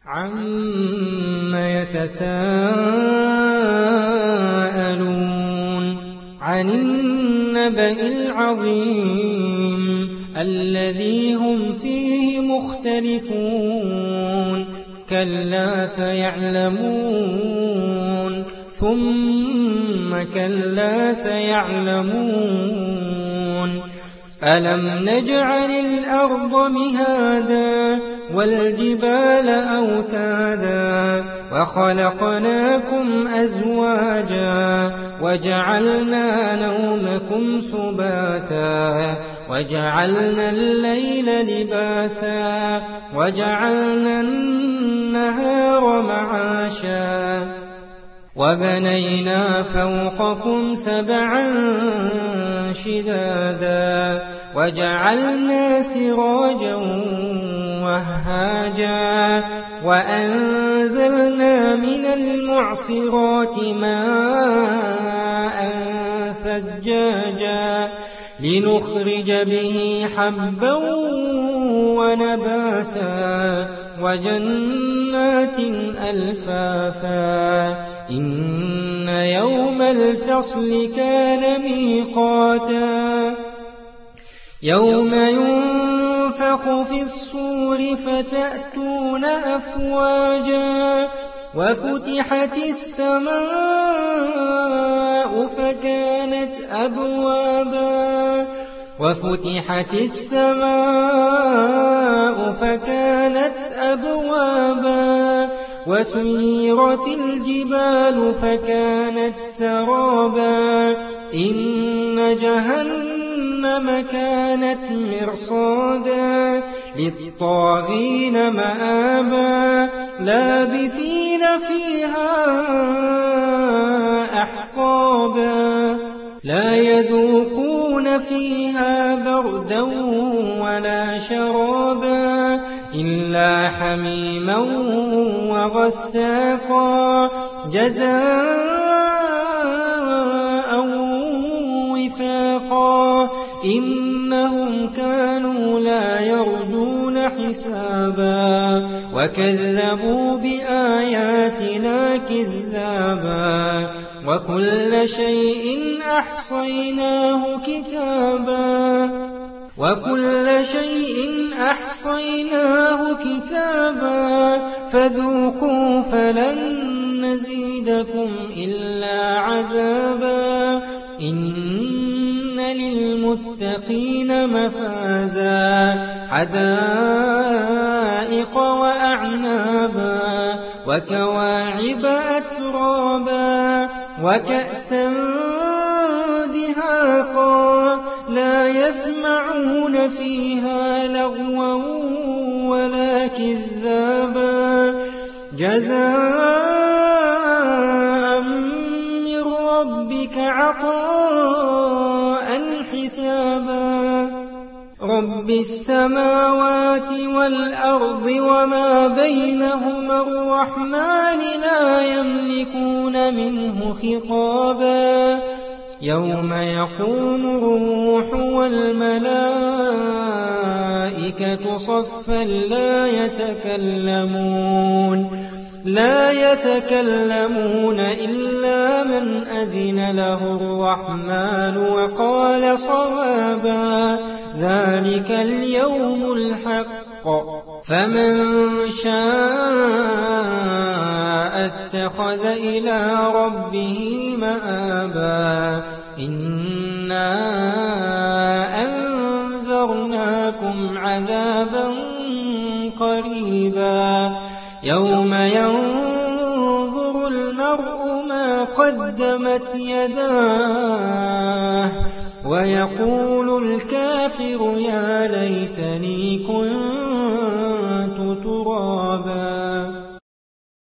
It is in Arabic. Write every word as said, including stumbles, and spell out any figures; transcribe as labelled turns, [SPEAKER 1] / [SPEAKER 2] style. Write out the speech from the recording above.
[SPEAKER 1] عَمَّ يَتَسَاءَلُونَ عَنِ النَّبَإِ الْعَظِيمِ الَّذِي هُمْ فِيهِ مُخْتَلِفُونَ كَلَّا سَيَعْلَمُونَ ثُمَّ كَلَّا سَيَعْلَمُونَ أَلَمْ نَجْعَلِ الْأَرْضَ مِهَادًا وَالْجِبَالَ أَوْتَادًا وَخَلَقْنَاكُمْ أَزْوَاجًا وَجَعَلْنَا نَوْمَكُمْ سُبَاتًا وَجَعَلْنَا اللَّيْلَ لِبَاسًا وَجَعَلْنَا النَّهَارَ مَعَاشًا وَبَنَيْنَا فَوْقَكُمْ سَبْعًا شِدَادًا وَجَعَلْنَا سِرَاجًا وَهَّاجًا وَأَنزَلْنَا مِنَ الْمُعْصِرَاتِ مَاءً ثَجَّاجًا لِنُخْرِجَ بِهِ حَبًّا وَنَبَاتًا وَجَنَّاتٍ أَلْفَافًا إِنَّ يَوْمَ الْفَصْلِ كَانَ مِيقَاتًا يَوْمَ يُنفَخُ فِي الصُّورِ فَتَأْتُونَ أَفْوَاجًا وَفُتِحَتِ السَّمَاءُ فَكَانَتْ أَبْوَابًا وَفُتِحَتِ السَّمَاءُ فَكَانَتْ أَبْوَابًا وَسُيِّرَتِ الْجِبَالُ فَكَانَتْ سَرَابًا إِنَّ جَهَنَّمَ كَانَتْ مِرْصَادًا لِلطَّاغِينَ مَآبًا لَابِثِينَ فِيهَا أَحْقَابًا لَا يَذُوقُونَ فِيهَا بَرْدًا وَلَا شَرَابًا إِلَّا حَمِيمًا وَغَسَّاقًا جَزَاءً وِفَاقًا إِنَّهُمْ كَانُوا لَا يَرْجُونَ حِسَابًا وَكَذَّبُوا بِآيَاتِنَا كِذَّابًا وَكُلَّ شَيْءٍ أَحْصَيْنَاهُ كِتَابًا وَكُلَّ شَيْءٍ أَحْصَيْنَاهُ كِتَابًا فَذُوقُوا فَلَن نَّزِيدَكُمْ إِلَّا عَذَابًا إِنَّ لِلْمُتَّقِينَ مَفَازًا حَدَائِقَ وَأَعْنَابًا وَكَوَاعِبَ أَتْرَابًا وَكَأْسًا دِهَاقًا لَا يَسْمَعُونَ فِيهَا لَغْوًا وَلَا كِذَّابًا جَزَاءً مِّن رَّبِّكَ عَطَاءً حِسَابًا رَبِّ السَّمَاوَاتِ وَالْأَرْضِ وَمَا بَيْنَهُمَا الرَّحْمَٰنِ لَا يَمْلِكُونَ مِنْهُ خِطَابًا يَوْمَ يَقُومُ الرُّوحُ وَالْمَلَائِكَةُ صَفًّا لَّا يَتَكَلَّمُونَ لا يتكلمون إلا من أذن له الرحمن وقال صوابا ذلك اليوم الحق فمن شاء اتخذ إلى ربه مآبا إنا أنذرناكم عذابا قريبا يوم ينظر المرء ما قدمت يداه ويقول الكافر يا ليتني كنت